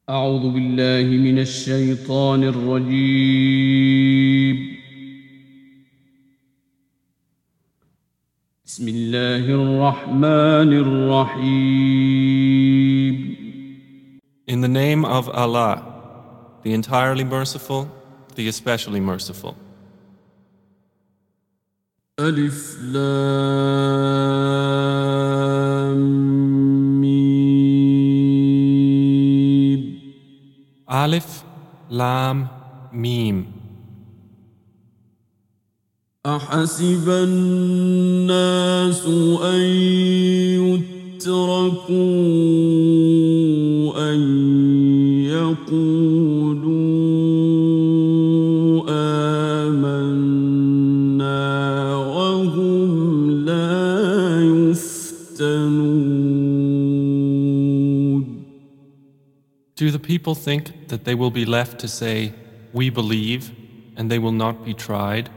أعوذ بالله من الشيطان الرجيم. بسم الله الرحمن الرحيم. In the name of Allah, the entirely merciful, the especially merciful. ألف لام ميم. Alif, Lam, Mim. أحسب الناس أن يتركوا أن يقولوا آمنا وهم لا يفتنون. Do the people think that they will be left to say, "We believe," and they will not be tried?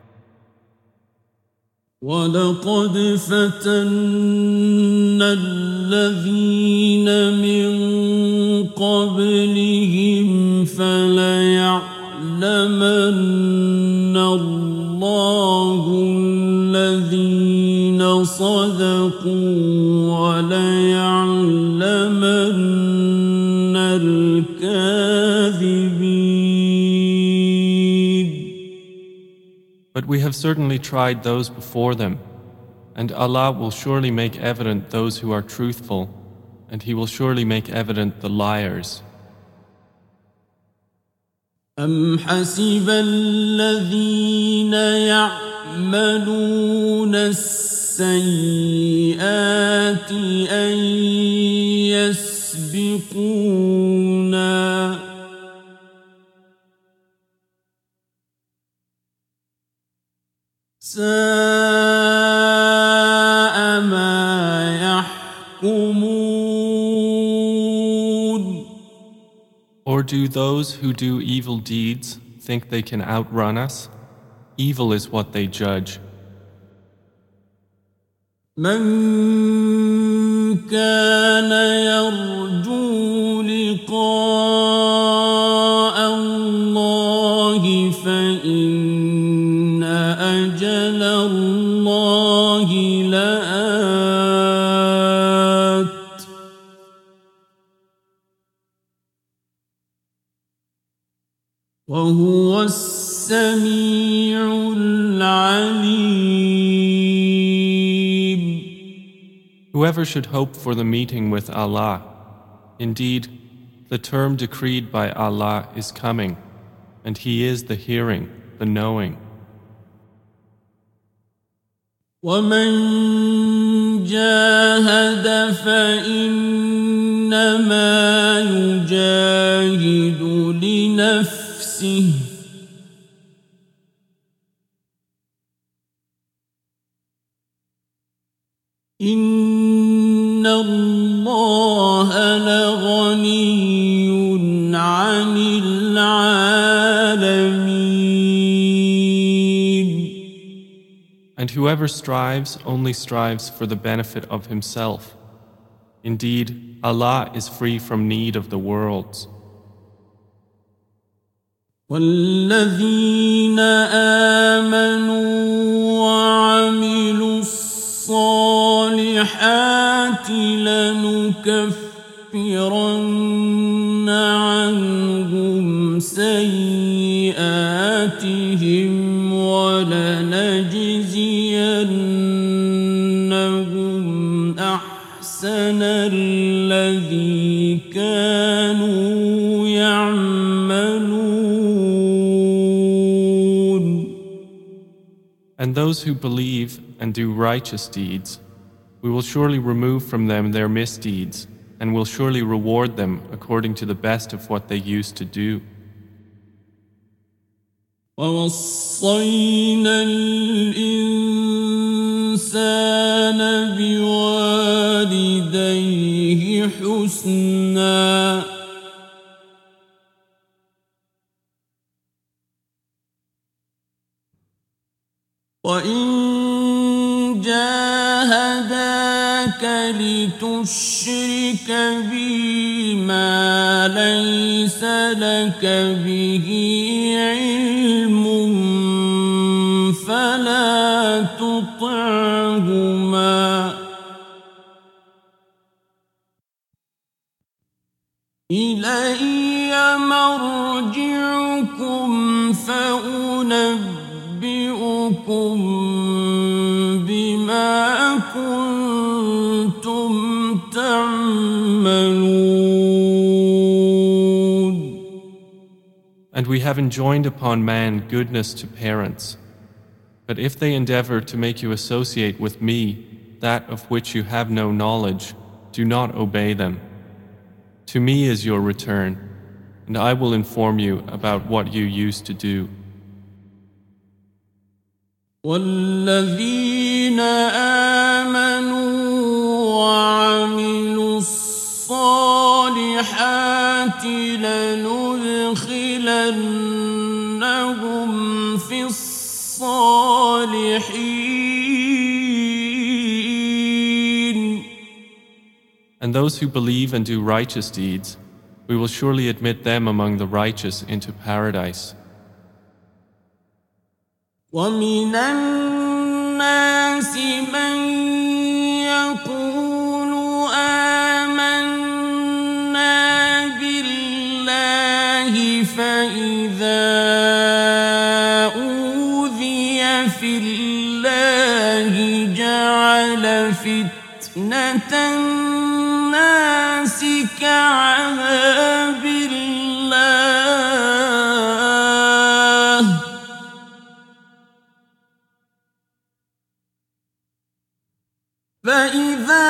وَلَقَدْ فَتَنَّا الَّذِينَ مِن قَبْلِهِمْ فَلَيَعْلَمَنَّ اللَّهُ الَّذِينَ صَدَقُوا وَلَيَعْلَمَنَّ الْكَاذِبِينَ. But we have certainly tried those before them, and Allah will surely make evident those who are truthful, and He will surely make evident the liars. أَمْ حَسِبَ الَّذِينَ يَعْمَلُونَ السَّيِّئَاتِ أَن يَسْبِقُونَا سَاءَ مَا يَحْكُمُونَ. Or do those who do evil deeds think they can outrun us? Evil is what they judge. مَنْ كَانَ يَرْجُو لِقَاءَ اللَّهِ فَإِنَّ أَجَلَ اللَّهِ لَآتٍ. وَهُوَ السَّمِيعُ الْعَلِيمُ. Whoever should hope for the meeting with Allah, indeed, the term decreed by Allah is coming, and He is the hearing, the knowing. وَمَنْ جَاهَدَ فَإِنَّمَا يُجَاهِدُ لِنَفْسِهِ إِنَّ اللَّهَ لَغَنِيٌّ عَنِ الْعَالَمِينَ. And whoever strives only strives for the benefit of himself. Indeed, Allah is free from need of the worlds. وَالَّذِينَ آمَنُوا وَعَمِلُوا الصَّالِحَاتِ لَنُكَفِّرَنَّ عَنْهُمْ سَيِّئَاتِهِمْ وَلَنَجْزِيَنَّهُمْ أَحْسَنَ الَّذِي كَانُوا يَعْمَلُونَ. And those who believe and do righteous deeds, we will surely remove from them their misdeeds, and will surely reward them according to the best of what they used to do. وَوَصَّيْنَا الْإِنسَانَ بِوَالِدَيْهِ حُسْنًا وَإِنْ جَاهَدَاكَ لتشرك بي ما ليس لك به علم فلا تطعهما إلي مرجعكم فأنبئكم بما كنتم تعملون. And we have enjoined upon man goodness to parents. But if they endeavor to make you associate with me that of which you have no knowledge, do not obey them. To me is your return, and I will inform you about what you used to do. والذين آمنوا وعملوا الصالحات لندخلنهم في الصالحين. And those who believe and do righteous deeds, we will surely admit them among the righteous into paradise. ومن الناس من يقول آمنا بالله فإذا أوذي في الله جعل فتنة الناس كعذاب الله فإذا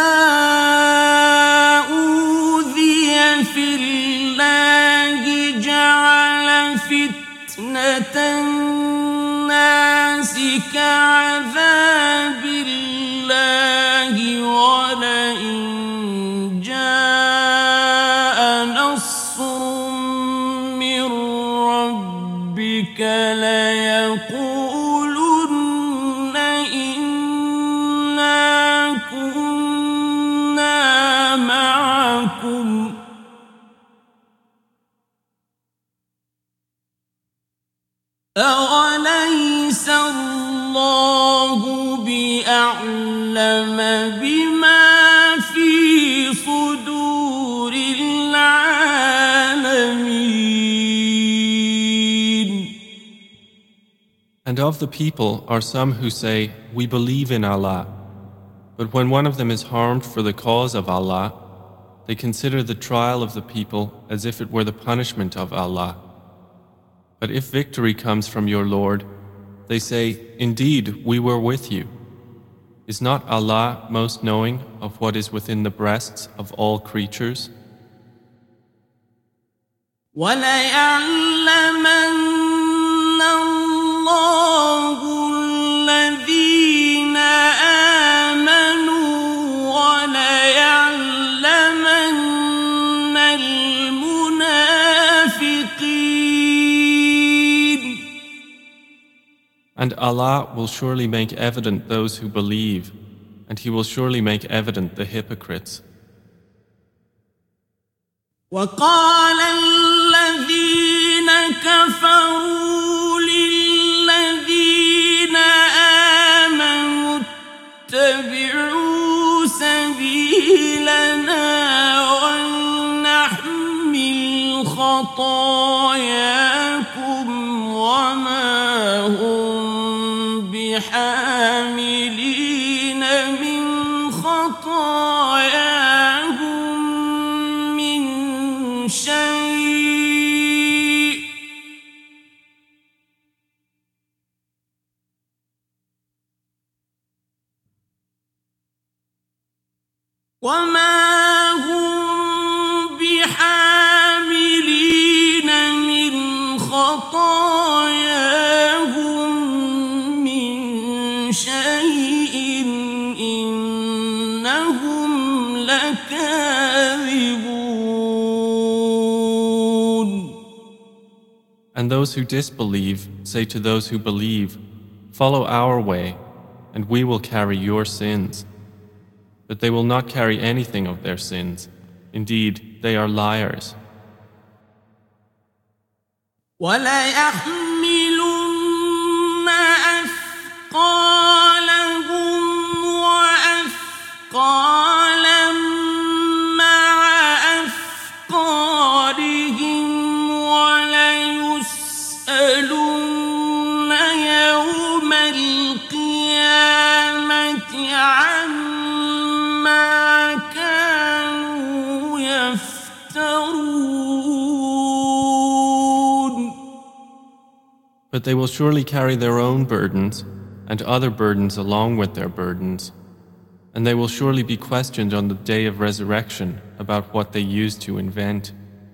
أوذي في الله جعل فتنة الناس كعذاب الله ولئن جاء نصر من ربك ليقولن إنا كنا معكم أوليس الله بأعلم بما في صدور العالمين. And of the people are some who say, "We believe in Allah." But when one of them is harmed for the cause of Allah, they consider the trial of the people as if it were the punishment of Allah. But if victory comes from your Lord, they say, "Indeed, we were with you." Is not Allah most knowing of what is within the breasts of all creatures? وَلَيَعْلَمَنَّ اللَّهُ الَّذِينَ آمَنُوا وَلَيَعْلَمَنَّ الْمُنَافِقِينَ. And Allah will surely make evident those who believe, and He will surely make evident the hypocrites. وقال الذين كفروا للذين آمنوا اتبعوا سبيلنا ولنحمل خطاياكم وما هم بحاملين من خطاياهم من شيء وما هم بحاملين من خطاياهم من شيء إنهم لكاذبون. And those who disbelieve say to those who believe, "Follow our way, and we will carry your sins." but they will not carry anything of their sins. Indeed, they are liars. وَلَيَحْمِلُنَّ أَثْقَالَهُمْ وَأَثْقَالًا مَّعَ أَثْقَالِهِمْ وَلَيُسْأَلُنَّ يَوْمَ الْقِيَامَةِ عَمَّا كَانُوا يَفْتَرُونَ. But they will surely carry their own burdens and other burdens along with their burdens, and they will surely be questioned on the day of resurrection about what they used to invent.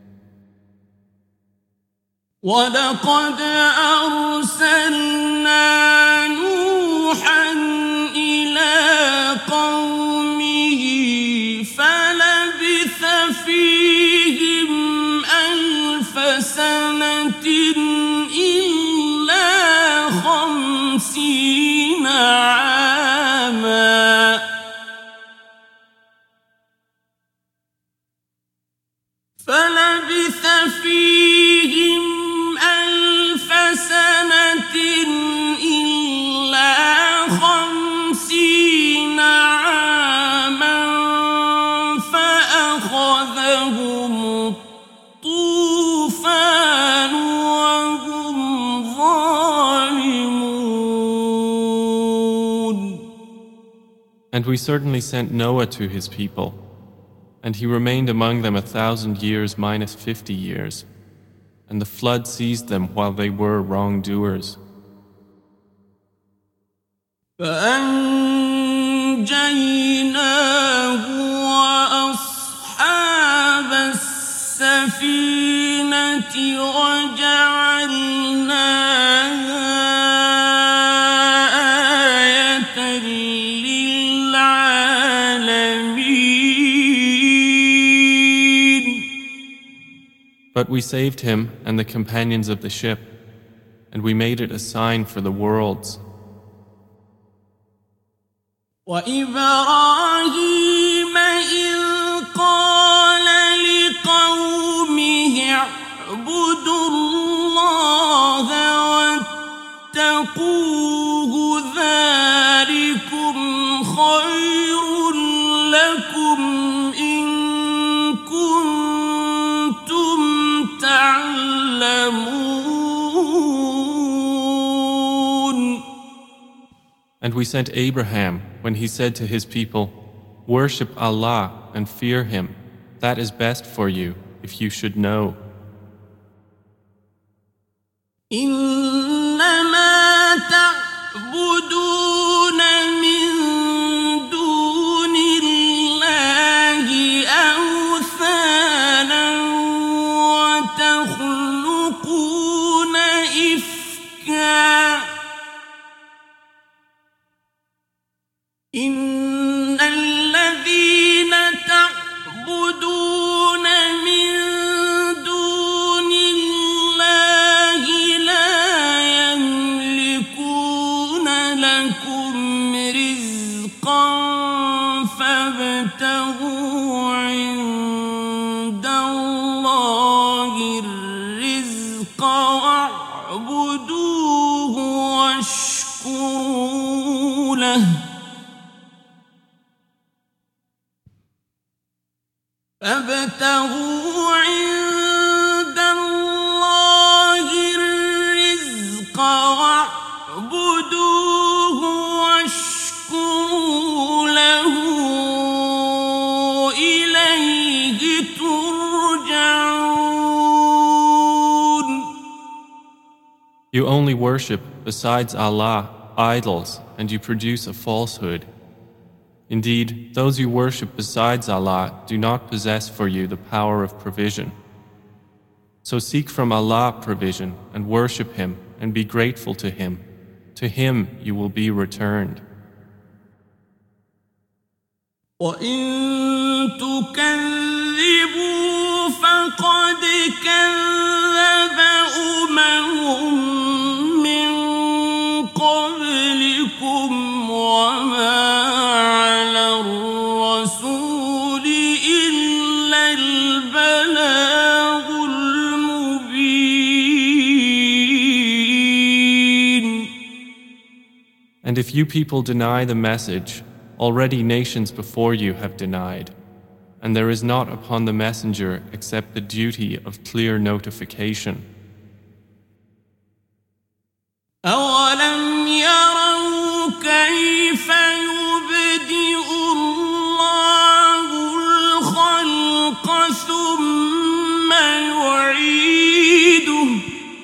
وَلَقَدْ أَرْسَلْنَا نُوحًا إِلَىٰ قَوْمِهِ فَلَبِثَ فِيهِمْ أَلْفَ سَنَةٍ إِلَّا 50 عَامًا فَلَبِثَ فِيهِمْ أَلْفَ سَنَةٍ إِلَّا 50 عَامًا فَأَخَذَهُمُ الطُّوفَانُ وَهُمْ ظَالِمُونَ. And we certainly sent Noah to his people, and he remained among them 1,000 years minus 50 years, and the flood seized them while they were wrongdoers. فَأَنجَيْنَاهُ وَأَصْحَابَ السَّفِينَةِ وَجَعَلْنَاهَا آيَةً لِّلْعَالَمِينَ. But we saved him and the companions of the ship, and we made it a sign for the worlds. وَإِبْرَاهِيمَ إِذْ قَالَ لِقَوْمِهِ اعْبُدُوا اللَّهَ وَاتَّقُوهُ ذَٰلِكُمْ خَيْرٌ لَّكُمْ إِن كُنتُمْ تَعْلَمُونَ. And we sent Abraham when he said to his people, "Worship Allah and fear Him. That is best for you, if you should know." إِنَّمَا تَعْبُدُونَ مِن دُونِ اللَّهِ أَوْثَانًا وَتَخْلُقُونَ إِفْكًا إِنَّ الَّذِينَ تَعْبُدُونَ مِن دُونِ اللَّهِ لَا يَمْلِكُونَ لَكُمْ رِزْقًا فَابْتَغُوا عِندَ اللَّهِ الرِّزْقَ وَاعْبُدُوهُ وَاشْكُرُوا لَهُ فابتغوا عند الله الرزق واعبدوه واشكروا له إليه ترجعون. You only worship, besides Allah, idols, and you produce a falsehood. Indeed, those you worship besides Allah do not possess for you the power of provision. So seek from Allah provision and worship Him and be grateful to Him. To Him you will be returned. وَإِن تُكَذِّبُوا فَقَدْ كَذَّبَ مِن قَبْلِكُمْ وَمَا عَلَى الرَّسُولِ And if you people deny the message, already nations before you have denied, and there is not upon the messenger except the duty of clear notification. أَوَلَمْ يَرَوْا كَيْفَ يُبْدِئُ اللَّهُ الْخَلْقَ ثُمَّ يُعِيدُهُ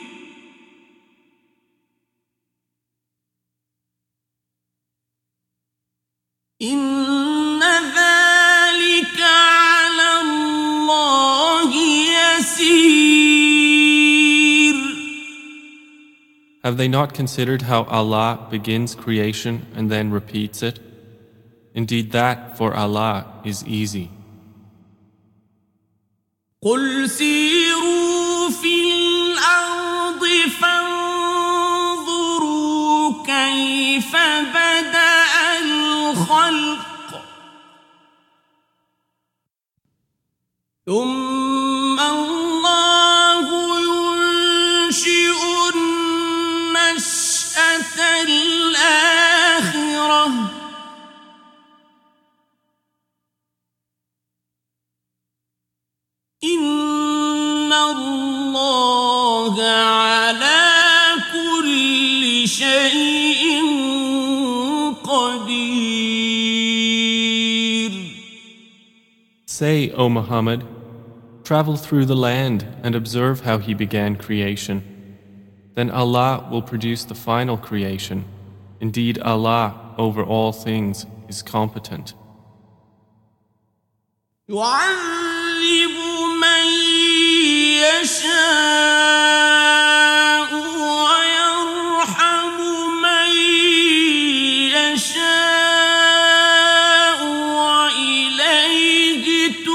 إِنَّ ذَلِكَ عَلَى اللَّهِ يَسِيرٌ. Have they not considered how Allah begins creation and then repeats it? Indeed, that for Allah is easy. قُلْ سِيرُوا فِي الْأَرْضِ فَانظُرُوا كَيْفَ بَدَأَ الْخَلْقَ ثُمَّ اللَّهُ يُنشِئُ النَّشْأَةَ الْآخِرَةَ إِنَّ اللَّهَ عَلَى كُلِّ شَيْءٍ قَدِيرٌ. Say, O Muhammad, travel through the land and observe how He began creation. Then Allah will produce the final creation. Indeed, Allah over all things is competent. يُعَذِّبُ مَن يَشَاءُ وَيَرْحَمُ مَن يَشَاءُ وَإِلَيْهِ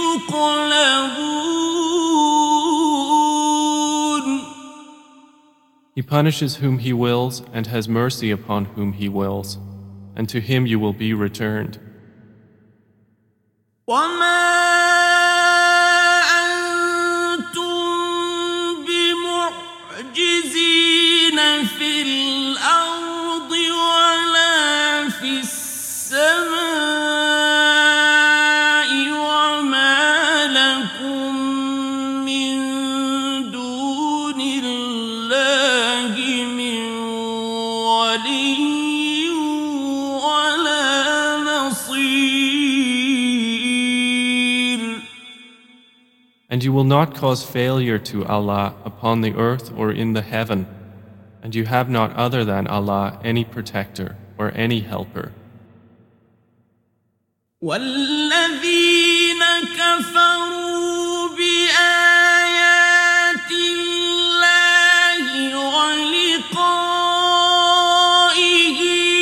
تُقْلَبُونَ. He punishes whom He wills and has mercy upon whom He wills, and to Him you will be returned. وَمَا أَنتُم بِمُعْجِزِينَ فِي الْأَرْضِ وَلَا فِي السَّمَاءِ وَمَا لَكُم مِّن دُونِ اللَّهِ مِن وَلِيٍّ وَلَا نَصِيرٍ. And you will not cause failure to Allah upon the earth or in the heaven, and you have not other than Allah any protector or any helper. وَالَّذِينَ كَفَرُوا بِآيَاتِ اللَّهِ وَلِقَائِهِ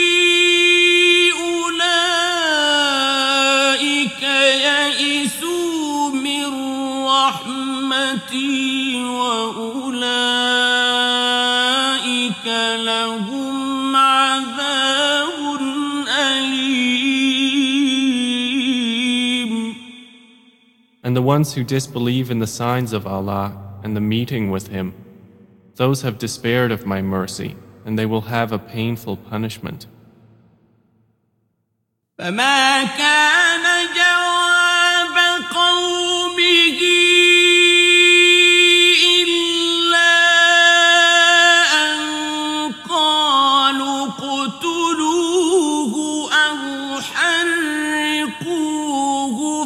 أُولَئِكَ يَئِسُوا مِن رَّحْمَتِي وَأُولَئِكَ لَهُمْ عَذَابٌ أَلِيمٌ. And the ones who disbelieve in the signs of Allah and the meeting with Him, those have despaired of my mercy, and they will have a painful punishment. فما كان جواب قومه إلا أن قالوا اقتلوه أو حرقوه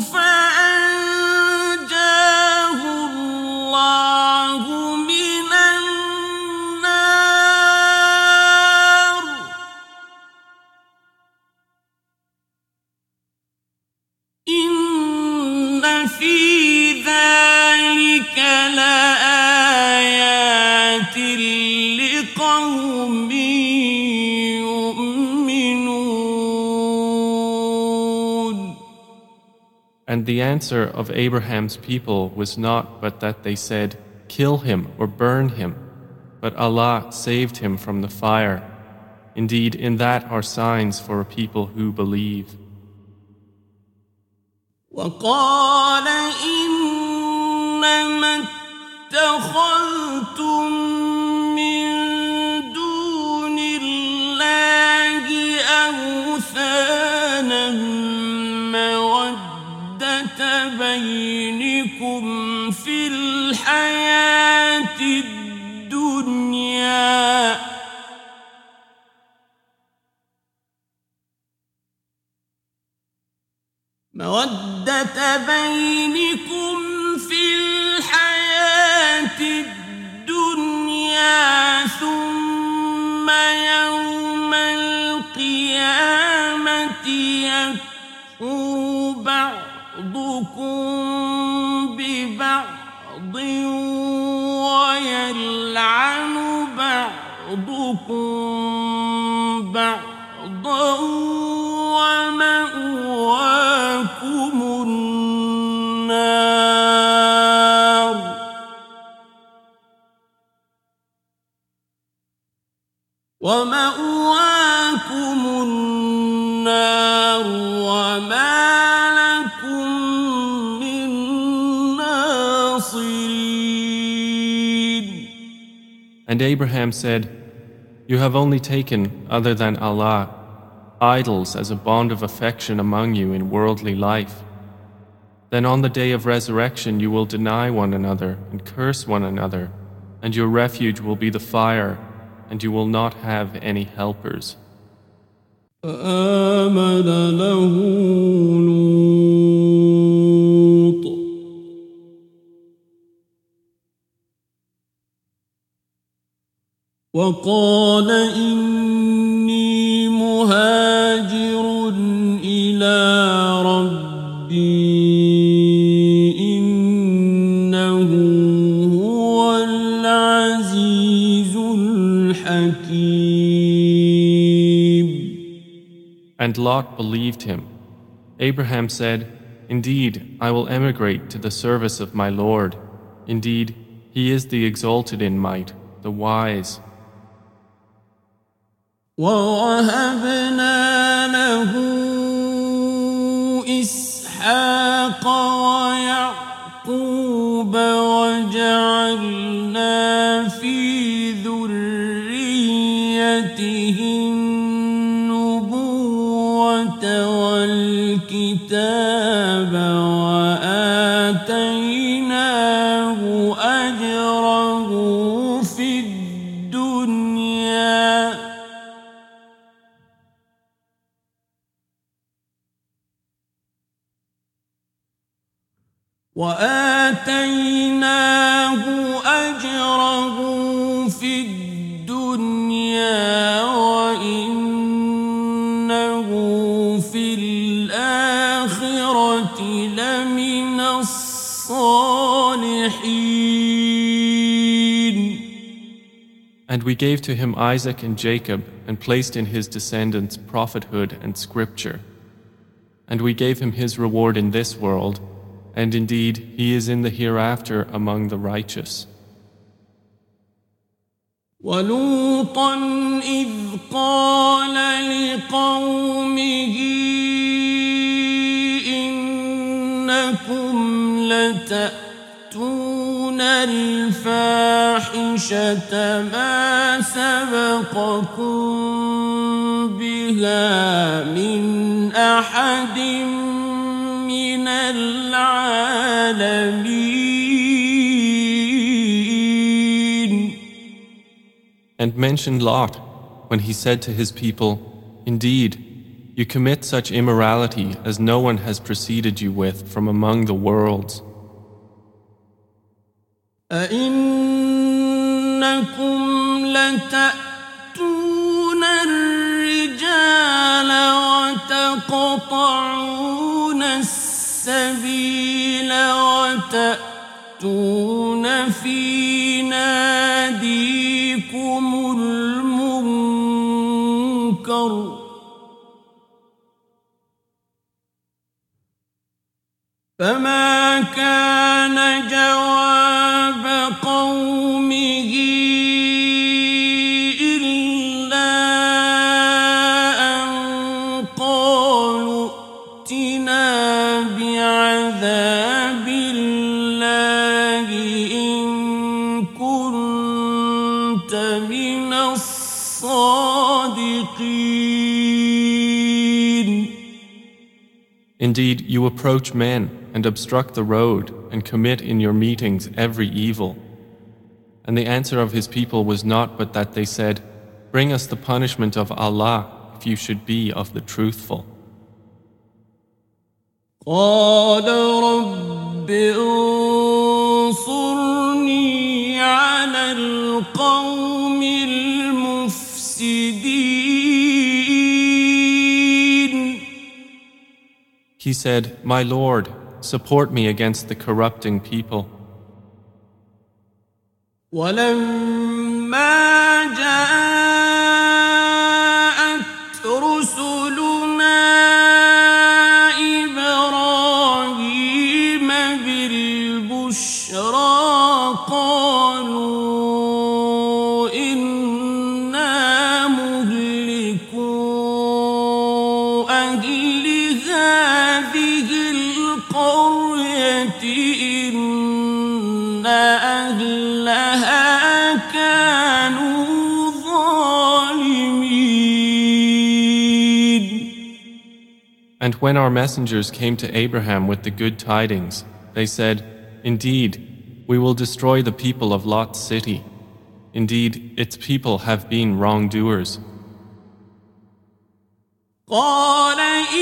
فأنجاه الله من النار إن في ذلك لآيات لقوم يؤمنون. And the answer of Abraham's people was not but that they said, "Kill him or burn him," but Allah saved him from the fire. Indeed, in that are signs for a people who believe. وقال إنما اتخذتم من دون الله بينكم في الحياة الدنيا مودة بينكم في الحياة الدنيا ثم يوم القيامة يكفر بعضكم ببعض ويلعن بعضكم بعضا ومأواكم النار وما لكم من ناصرين. And Abraham said, "You have only taken, other than Allah, idols as a bond of affection among you in worldly life. Then on the day of resurrection you will deny one another and curse one another, and your refuge will be the fire, and you will not have any helpers." فآمن له لوط وقال إني مهاجر إلى ربي إنه هو العزيز الحكيم. And Lot believed him. Abraham said, "Indeed, I will emigrate to the service of my Lord. Indeed, He is the exalted in might, the wise." ووهبنا له إسحاق ويعقوب وجعلنا في ذريته النبوة والكتاب وآتيناه أجره في الدنيا وإنه في الآخرة لمن الصالحين. And we gave to him Isaac and Jacob and placed in his descendants prophethood and scripture. And we gave him his reward in this world, and indeed he is in the hereafter among the righteous. ولوطا إذ قال لقومه إنكم لتأتون الفاحشة ما سبقكم بها من أحد من العالمين. And mention Lot when he said to his people, "Indeed, you commit such immorality as no one has preceded you with from among the worlds." أئنكم لتأتون الرجال وتقطعون السبيل وتأتون في ناديكم المنكر فما كان جواب قومه إلا أن قالوا ائتنا بعذاب الله إن كنت من الصادقين. Indeed, you approach men and obstruct the road and commit in your meetings every evil. And the answer of his people was not but that they said, "Bring us the punishment of Allah if you should be of the truthful." قال رب انصرني على القوم المفسدين. He said, "My Lord, support me against the corrupting people." ولما جاءت رسلنا إبراهيم بالبشرى قالوا إنا مهلكو أهل هذه القرية إن أهلها كانوا ظالمين. And when our messengers came to Abraham with the good tidings, they said, "Indeed, we will destroy the people of Lot's city. Indeed, its people have been wrongdoers." قال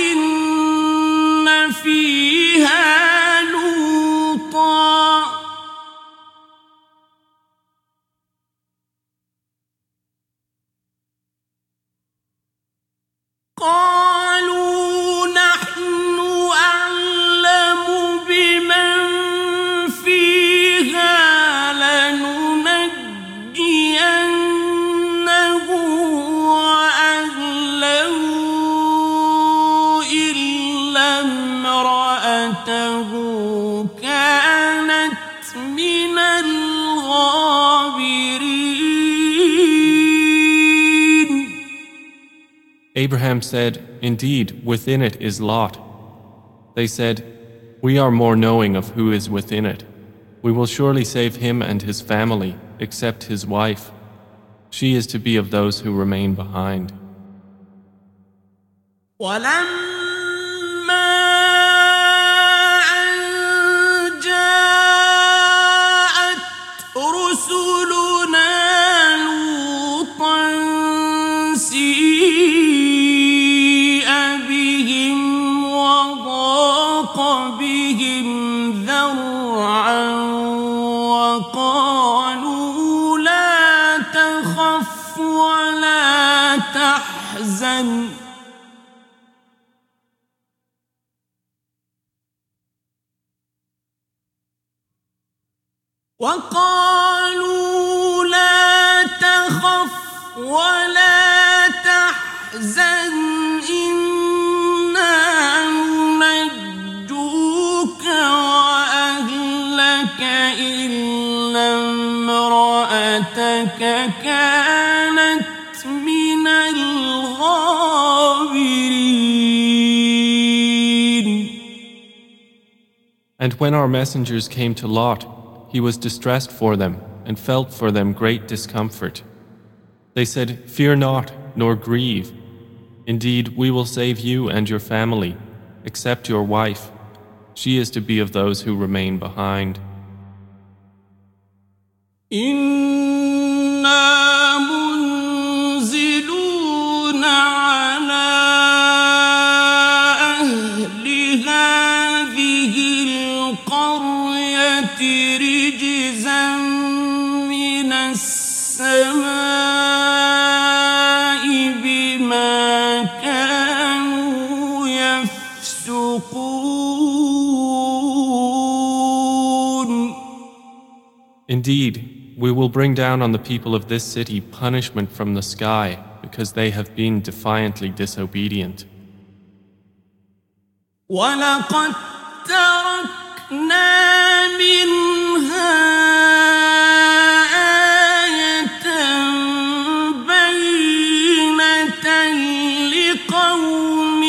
إن فيها لوطا قالوا نحن أعلم بمن فيها لننجينه وأهله إلا امرأته كانت من الغابرين. Abraham said, "Indeed, within it is Lot." They said, "We are more knowing of who is within it. We will surely save him and his family, except his wife. She is to be of those who remain behind." ولما أن جاءت رسلنا لوطا سيء بهم وضاق بهم ذرعا وقالوا لا تخف ولا تحزن ولا تحزن إنا ننجوك وأهلك إلا امرأتك كانت من الغابرين. And when our messengers came to Lot, he was distressed for them and felt for them great discomfort. They said, "Fear not, nor grieve. Indeed, we will save you and your family, except your wife. She is to be of those who remain behind." إنا منزلون على أهل هذه القرية رجزا من السماء بما كانوا يفسقون. Indeed, we will bring down on the people of this city punishment from the sky because they have been defiantly disobedient. وَلَقَدْ تَرَكْنَا مِنْهَا آيَةً بَيِّنَةً لِقَوْمٍ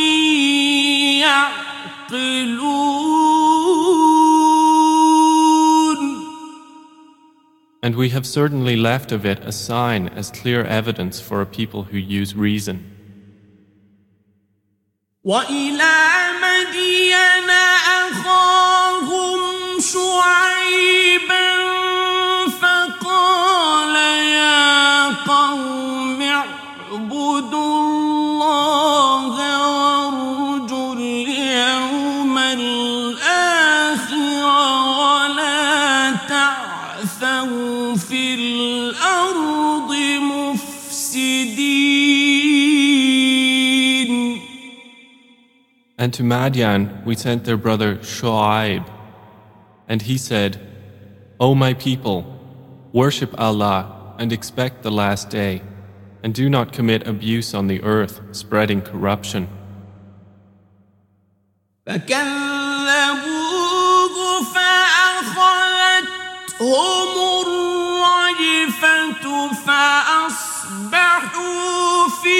يَعْقِلُونَ. And we have certainly left of it a sign as clear evidence for a people who use reason. وإلى مدين أخاهم شعيبا فقال يا قوم اعبدوا الله وارجوا اليوم الآخر ولا تعثوا في الأرض مفسدين. And to Madian we sent their brother Shu'aib, and he said, O my people, worship Allah and expect the last day, and do not commit abuse on the earth, spreading corruption. فكذبوه فأخذتهم الرجفة فأصبحوا في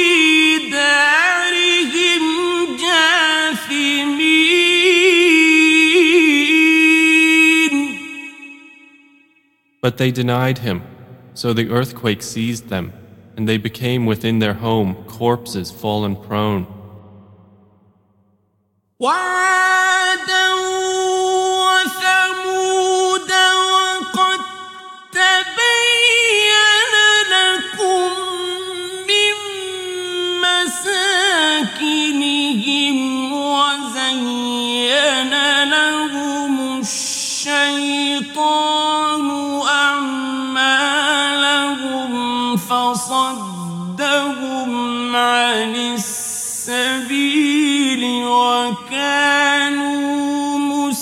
دارهم جاثمين. But they denied him, so the earthquake seized them, and they became within their home corpses fallen prone. وعادا وثمود وقد تبين لكم من مساكنهم وزين لهم الشيطان أعمالهم فصدهم عن السبيل وكانوا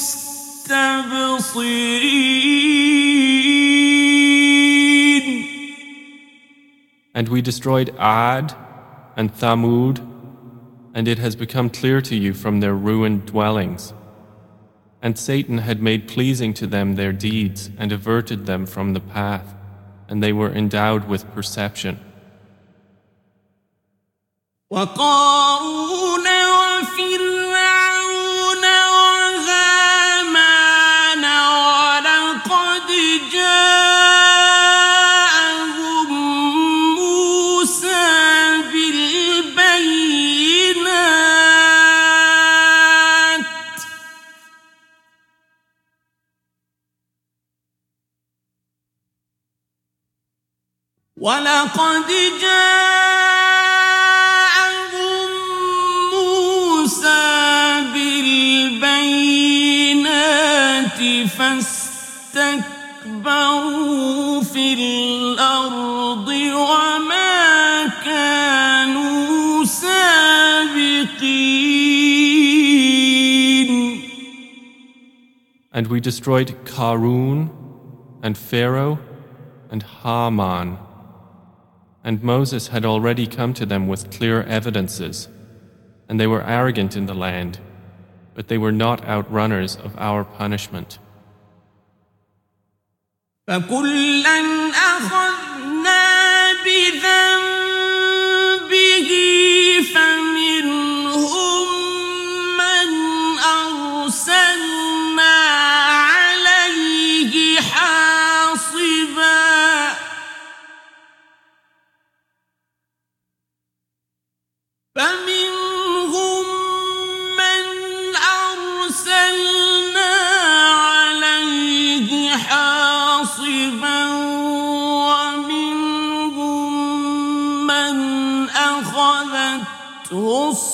مستبصرين. And we destroyed Ad and Thamud, and it has become clear to you from their ruined dwellings. And Satan had made pleasing to them their deeds and averted them from the path, and they were endowed with perception. وقارون وفرعون وهامان ولقد جاءهم موسى بالبينات ولقد جاءهم موسى بالبينات فاستكبروا في الأرض وما كانوا سابقين. And we destroyed Qarun and Pharaoh and Haman. And Moses had already come to them with clear evidences, and they were arrogant in the land, but they were not outrunners of our punishment. فكلا أخذنا بذنبه فمنهم من أرسلنا عليه حاصبا فمنهم من أرسلنا عليه حاصبا ومنهم من أخذته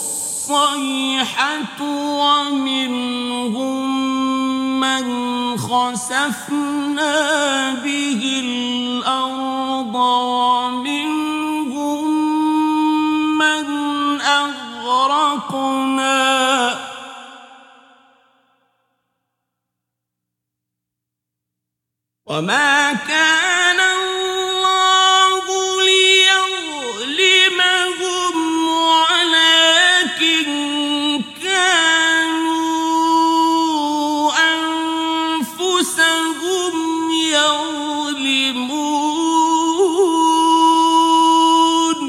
الصيحة ومنهم من خسفنا به الأرض ومنهم من أغرقنا وما كان الله ليظلمهم ولكن كانوا أنفسهم يظلمون.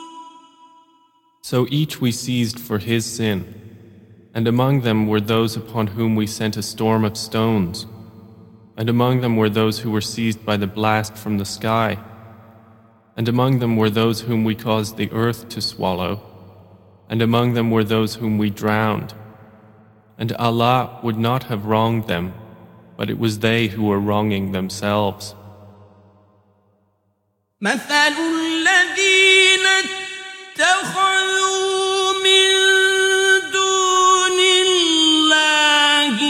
So each we seized for his sin, and among them were those upon whom we sent a storm of stones, and among them were those who were seized by the blast from the sky, and among them were those whom we caused the earth to swallow, and among them were those whom we drowned. And Allah would not have wronged them, but it was they who were wronging themselves. مثل الذين اتخذوا من دون الله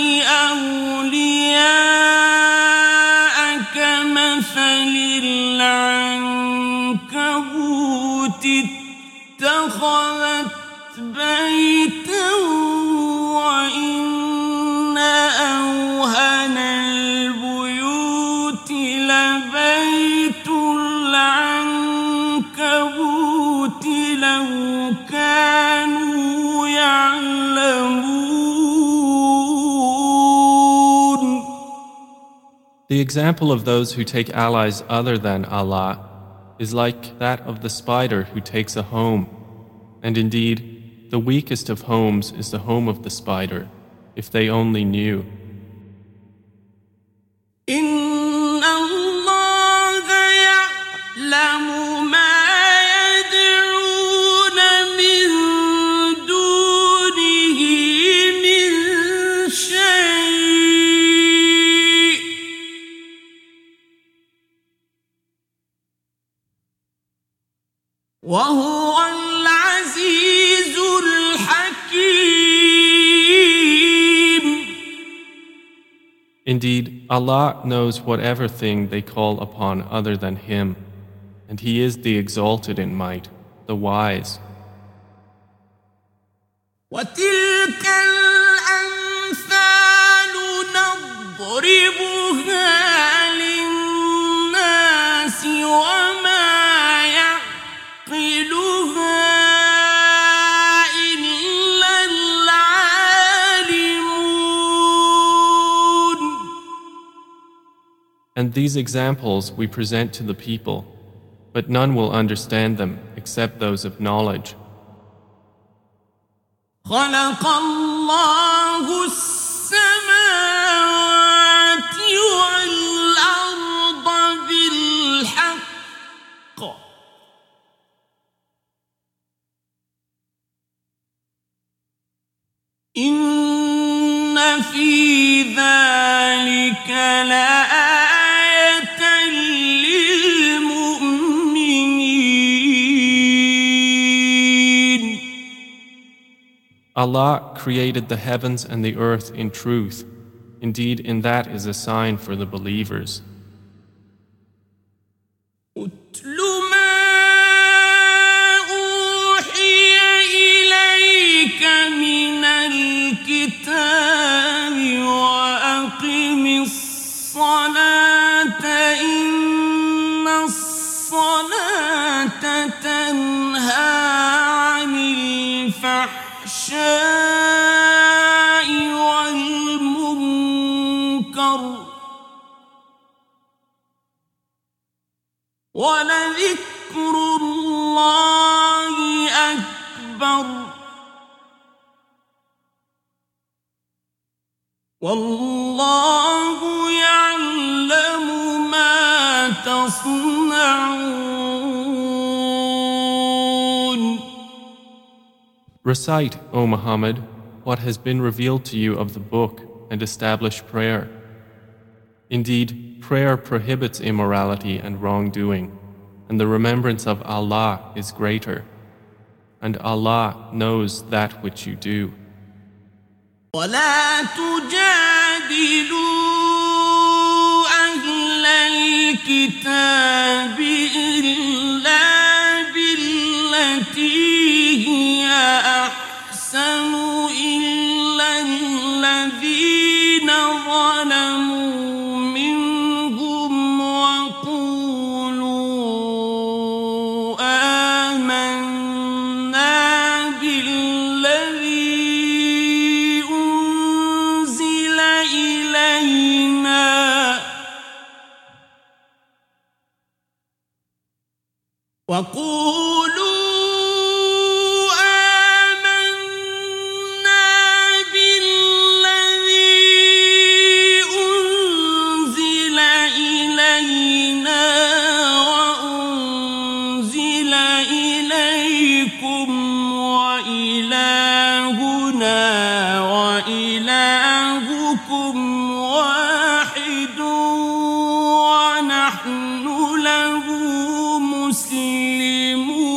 أولياء كمثل العنكبوت اتخذت بيتا وإن أوهن البيوت لبيت العنكبوت لو كانوا يعلمون. The example of those who take allies other than Allah is like that of the spider who takes a home. And indeed, the weakest of homes is the home of the spider, if they only knew. إن الله يعلم ما يدعون من دونه من شيء وهو العزيز الحكيم. Indeed, Allah knows whatever thing they call upon other than Him, and He is the exalted in might, the wise. وتلك الأمثال نضربها للناس وما يعقلها إلا العالمون. And these examples we present to the people, but none will understand them except those of knowledge. خلق الله السماوات والأرض بالحق إن في ذلك لآية للمؤمنين. Allah created the heavens and the earth in truth. Indeed, in that is a sign for the believers. أتل ما أوحي إليك من الكتاب وأقم الصلاة إن الصلاة تنهى عن الفحشاء والمنكر ولذكر الله أكبر والله يعلم ما تصنعون. Recite, O Muhammad, what has been revealed to you of the book and establish prayer. Indeed, prayer prohibits immorality and wrongdoing, and the remembrance of Allah is greater. And Allah knows that which you do. ولا تجادلوا أهل الكتاب إلا بالتي هي أحسن إلا الذين ظلموا منهم وقولوا آمنا بالذي أنزل إلينا وقولوا آمنا بالذي أنزل إلينا وأنزل إليكم وإليكم له مسلمون.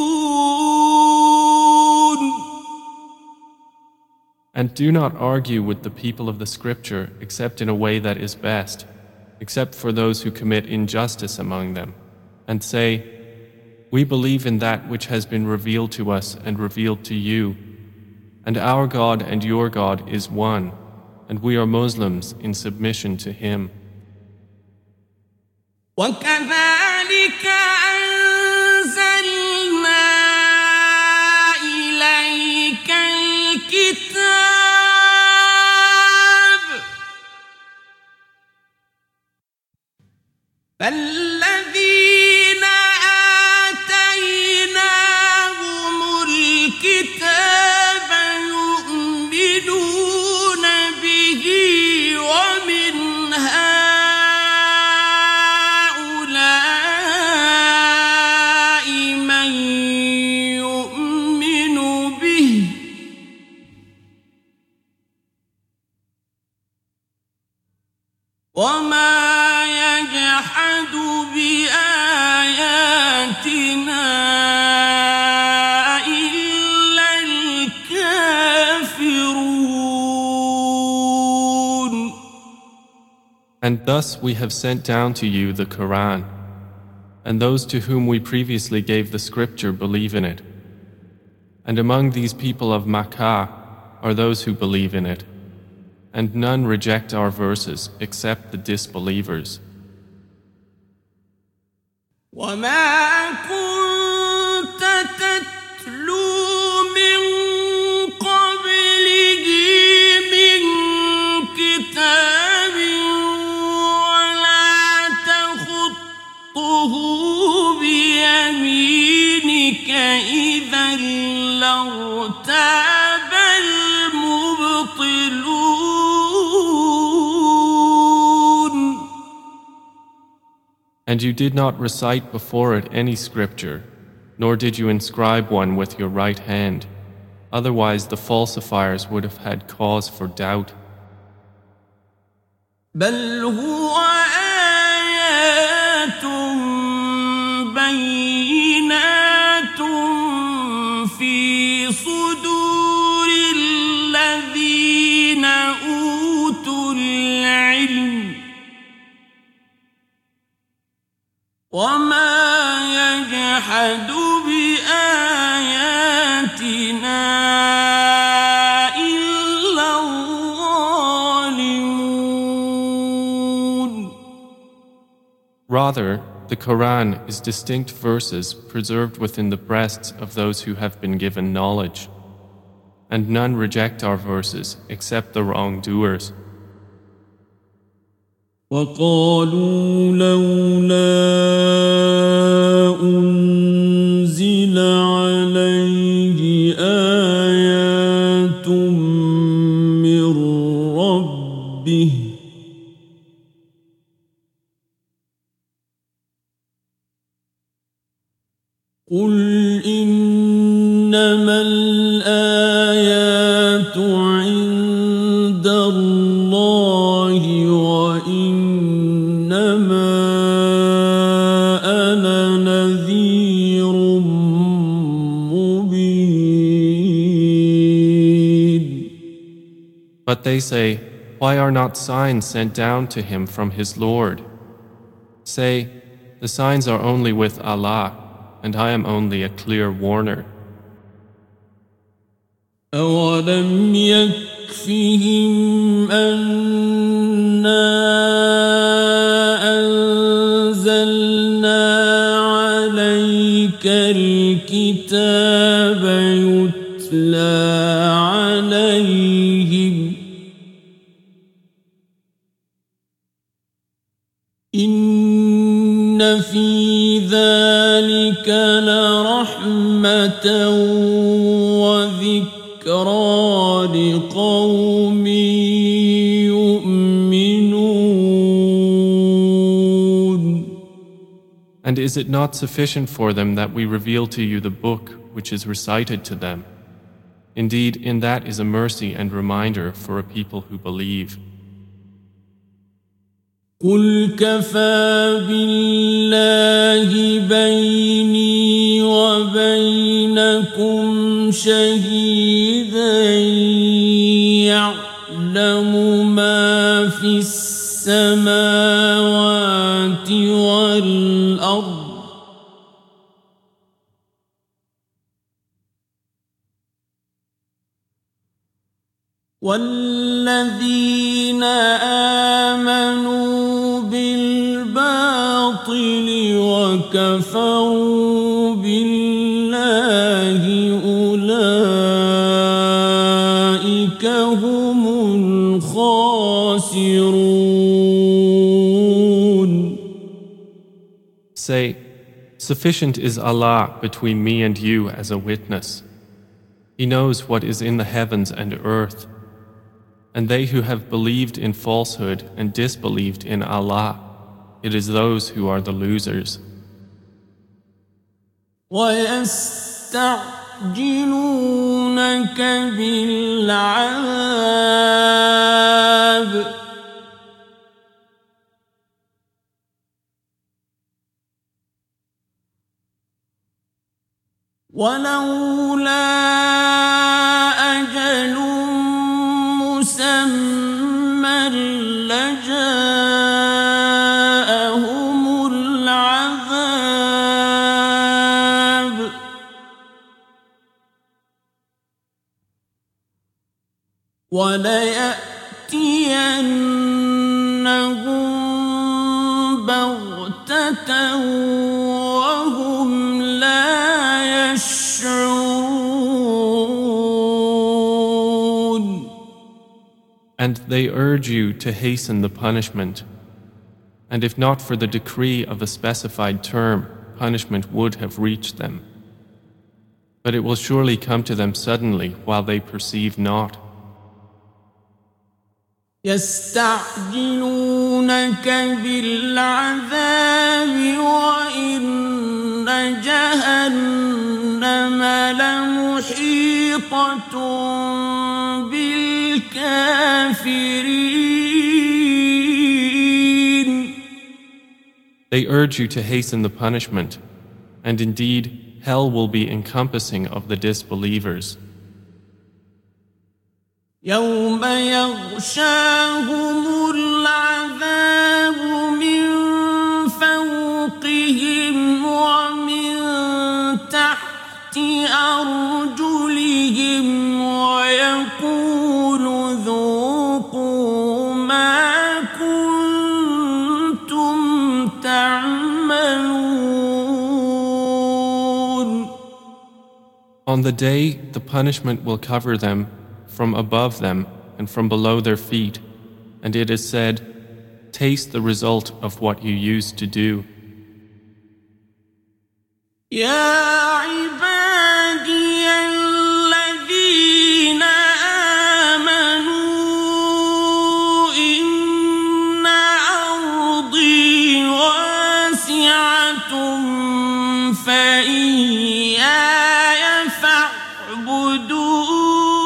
And do not argue with the people of the scripture except in a way that is best, except for those who commit injustice among them, and say, "We believe in that which has been revealed to us and revealed to you, and our God and your God is one, and we are Muslims in submission to Him." وكذلك أنزلنا إليك الكتاب فالذين آتيناهم الكتاب يؤمنون به ومن هؤلاء من يؤمن به وما يجحد بآياتنا إلا الكافرون. And thus we have sent down to you the Quran, and those to whom we previously gave the scripture believe in it. And among these people of Makkah are those who believe in it, and none reject our verses except the disbelievers. وما كنت تتلو من قبله من كتاب ولا تخطه بيمينك إذا لارتاب المبطلون. And you did not recite before it any scripture, nor did you inscribe one with your right hand. Otherwise the falsifiers would have had cause for doubt. بل هو آيات بينات في صدور الذين أوتوا العلم وما يجحد بآياتنا إلا الظالمون. Rather, the Quran is distinct verses preserved within the breasts of those who have been given knowledge, and none reject our verses except the wrongdoers. وقالوا لولا أنزل عليه آيات من ربه قل إنما الآيات عند الله وإنما أنا نذير مبين. But they say, why are not signs sent down to him from his Lord? Say, the signs are only with Allah, and I am only a clear warner. أولم يكفهم أنا أنزلنا عليك الكتاب يتلى عليهم إن في ذلك لرحمة وذكرى لقوم يؤمنون. And is it not sufficient for them that we reveal to you the book which is recited to them? Indeed, in that is a mercy and reminder for a people who believe. قل كفى بالله بيني وبينكم شهيدا يعلم ما في السماوات والأرض والذين آمنوا بالباطل وكفروا بالله أولئك هم الخاسرون. Say, sufficient is Allah between me and you as a witness. He knows what is in the heavens and earth. And they who have believed in falsehood and disbelieved in Allah, it is those who are the losers. وَيَسْتَعْجِلُونَكَ بِالْعَذَابِ وَلَوْلَا أَجَلٌ مُّسَمًّى لَّجَاءَهُمُ الْعَذَابُ وَلَيَأْتِيَنَّهُم بَغْتَةً وَهُمْ لَا يَشْعُرُونَ. And they urge you to hasten the punishment. And if not for the decree of a specified term, punishment would have reached them. But it will surely come to them suddenly while they perceive not. يستعجلونك بالعذاب وإن جهنم لمحيطة بالكافرين. They urge you to hasten the punishment, and indeed hell will be encompassing of the disbelievers. يوم يغشاهم العذاب من فوقهم ومن تحت أرجلهم ويقول ذوقوا ما كنتم تعملون. On the day, the punishment will cover them from above them and from below their feet, and it is said, taste the result of what you used to do. يا عبادي الذين آمنوا إن أرضي واسعة فإياي فاعبدون.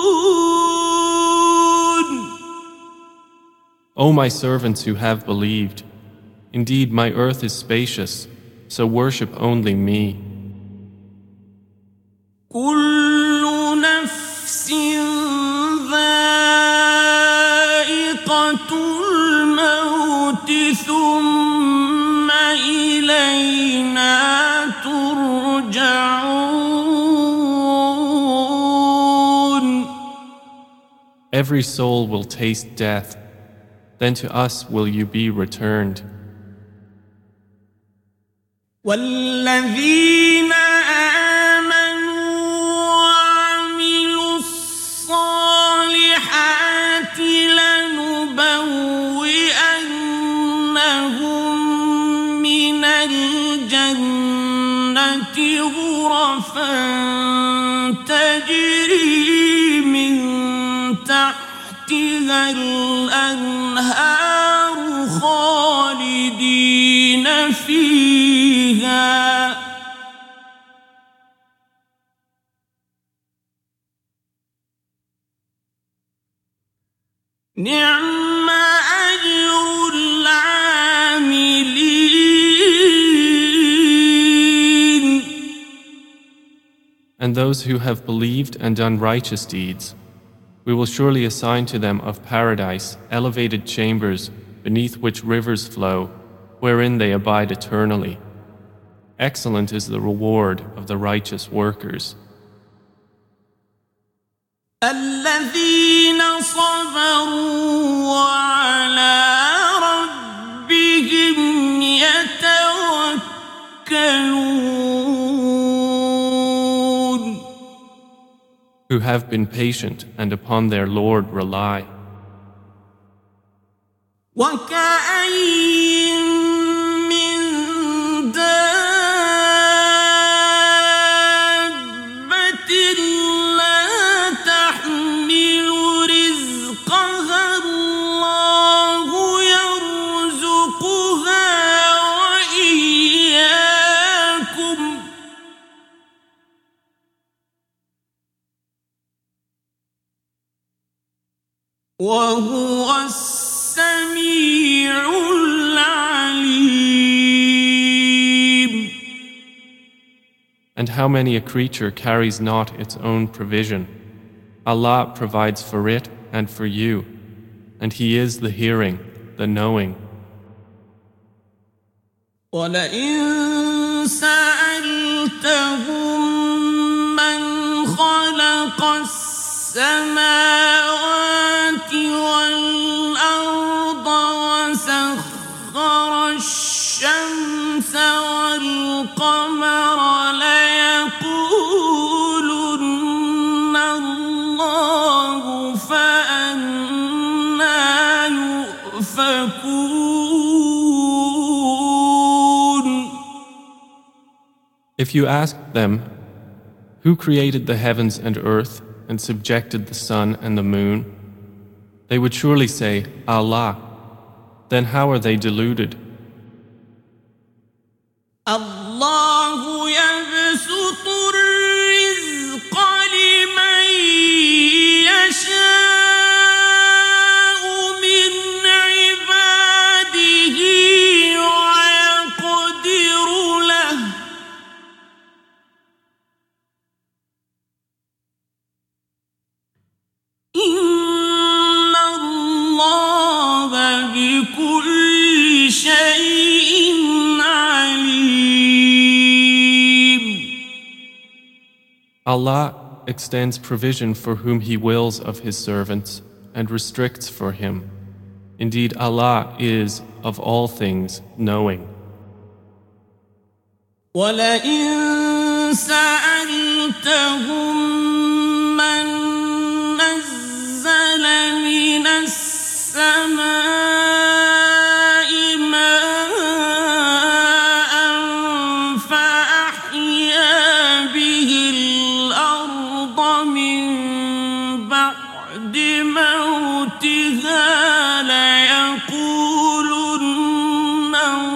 O my servants who have believed, indeed my earth is spacious, so worship only me. كل نفس ذائقة الموت ثم إلينا ترجعون. Every soul will taste death, then to us will you be returned. والذين آمنوا وعملوا الصالحات لنبوئنهم من الجنة غرفا تجري من تحتها الأنهار خالدين فيها نعم أجر العاملين. And those who have believed and done righteous deeds, we will surely assign to them of paradise elevated chambers beneath which rivers flow, wherein they abide eternally. Excellent is the reward of the righteous workers. الذين صبروا وعلى ربهم يتوكلون. Who have been patient and upon their Lord rely. وكأين من دابة لا تحمل رزقها الله يرزقها وإياكم وهو السميع العليم. And how many a creature carries not its own provision? Allah provides for it and for you, and He is the hearing, the knowing. وَلَئِن سَأَلْتَهُم مَّنْ خَلَقَ السَّمَاوَاتِ وَالْأَرْضَ وَسَخَّرَ الشَّمْسَ وَالْقَمَرَ لَيَقُولُنَّ اللَّهُ فَأَنَّىٰ يُؤْفَكُونَ. If you asked them, who created the heavens and earth and subjected the sun and the moon, they would surely say, Allah. Then how are they deluded? الله يبسط الرزق لمن يشاء من عباده ويقدر له إن الله بكل شيء Allah extends provision for whom He wills of His servants and restricts for him. Indeed, Allah is of all things knowing. وَلَئِن سَأَلْتَهُم مَّن نَّزَّلَ مِنَ السَّمَاءِ مَاءً فَأَحْيَا بِهِ الْأَرْضَ مِن بَعْدِ مَوْتِهَا لَيَقُولُنَّ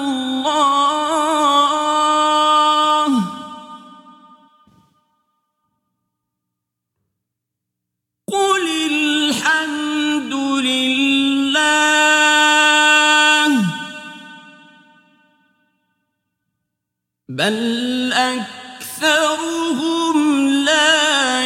اللَّهُ قُلِ الْحَمْدُ لِلَّهِ بَلْ أَكْثَرُهُمْ لَا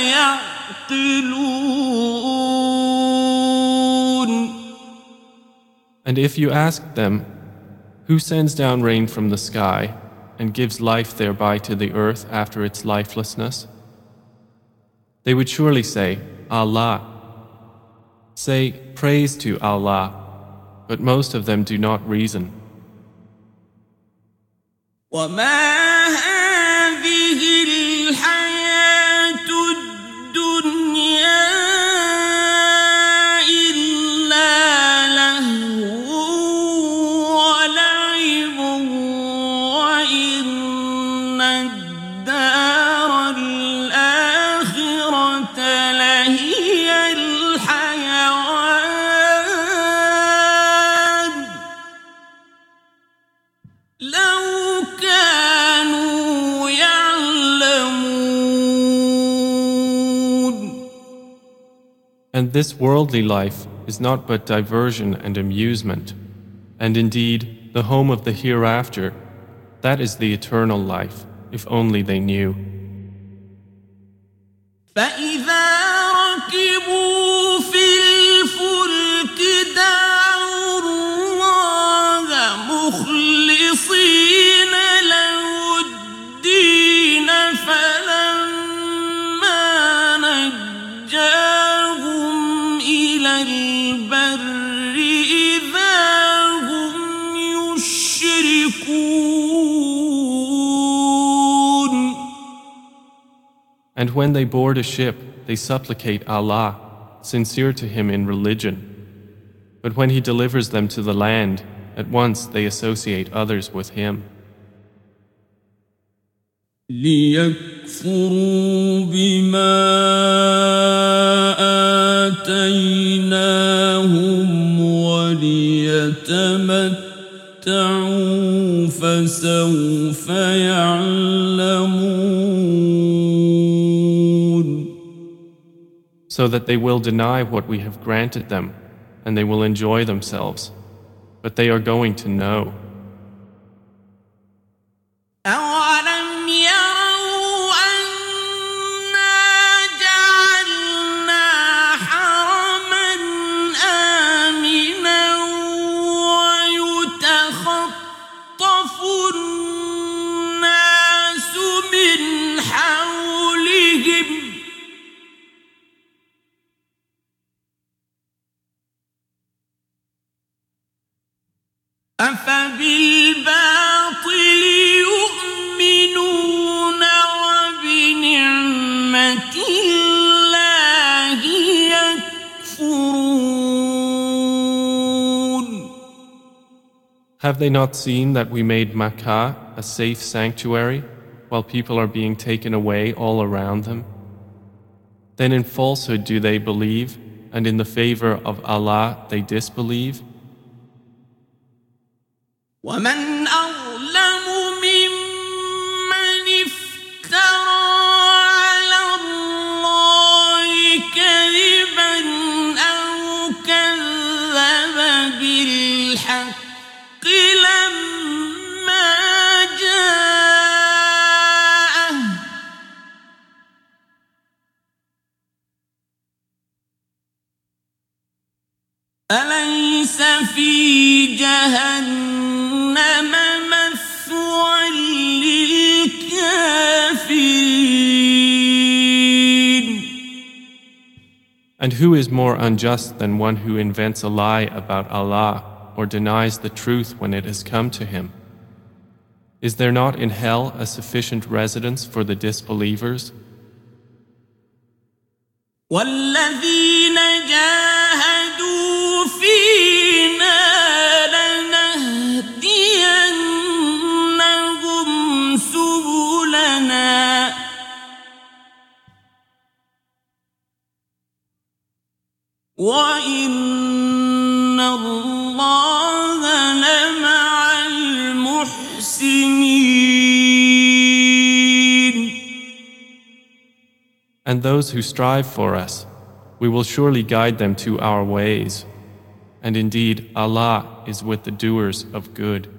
يَعْقِلُونَ. And if you asked them, who sends down rain from the sky and gives life thereby to the earth after its lifelessness? They would surely say, Allah. Say, praise to Allah, but most of them do not reason. وَمَا هَٰذِهِ الْحَيَاةُ الدُّنْيَا إِلَّا لَهْوٌ وَلَعِبٌ وَإِنَّ الدَّارَ الْآخِرَةَ لَهِيَ الْحَيَوَانُ لَوْ كَانُوا يَعْلَمُونَ. And this worldly life is not but diversion and amusement. And indeed, the home of the hereafter, that is the eternal life, if only they knew. فإذا ركبوا في الفلك دعوا الله مخلصين له الدين فلما نجاهم إلى البر إذا هم يشركون. And when they board a ship, they supplicate Allah, sincere to Him in religion. But when He delivers them to the land, at once they associate others with Him. ليكفروا بما آتيناهم وليتمتعوا فسوف يعلمون. So that they will deny what we have granted them, and they will enjoy themselves. But they are going to know. أولم يروا أنا جعلنا حرما آمنا ويتخطف الناس من حولهم أفبالباطل يؤمنون وبنعمة الله يكفرون. Have they not seen that we made Makkah a safe sanctuary while people are being taken away all around them? Then in falsehood do they believe, and in the favor of Allah they disbelieve? ومن أظلم ممن افترى على الله كذبا أو كذب بالحق لما جاءه أليس في جهنم مثوى للكافرين. And who is more unjust than one who invents a lie about Allah or denies the truth when it has come to him? Is there not in hell a sufficient residence for the disbelievers? والذين جاهدوا فينا لنهدينهم سبلنا وإن الله لمع المحسنين. And those who strive for us, we will surely guide them to our ways. And indeed, Allah is with the doers of good.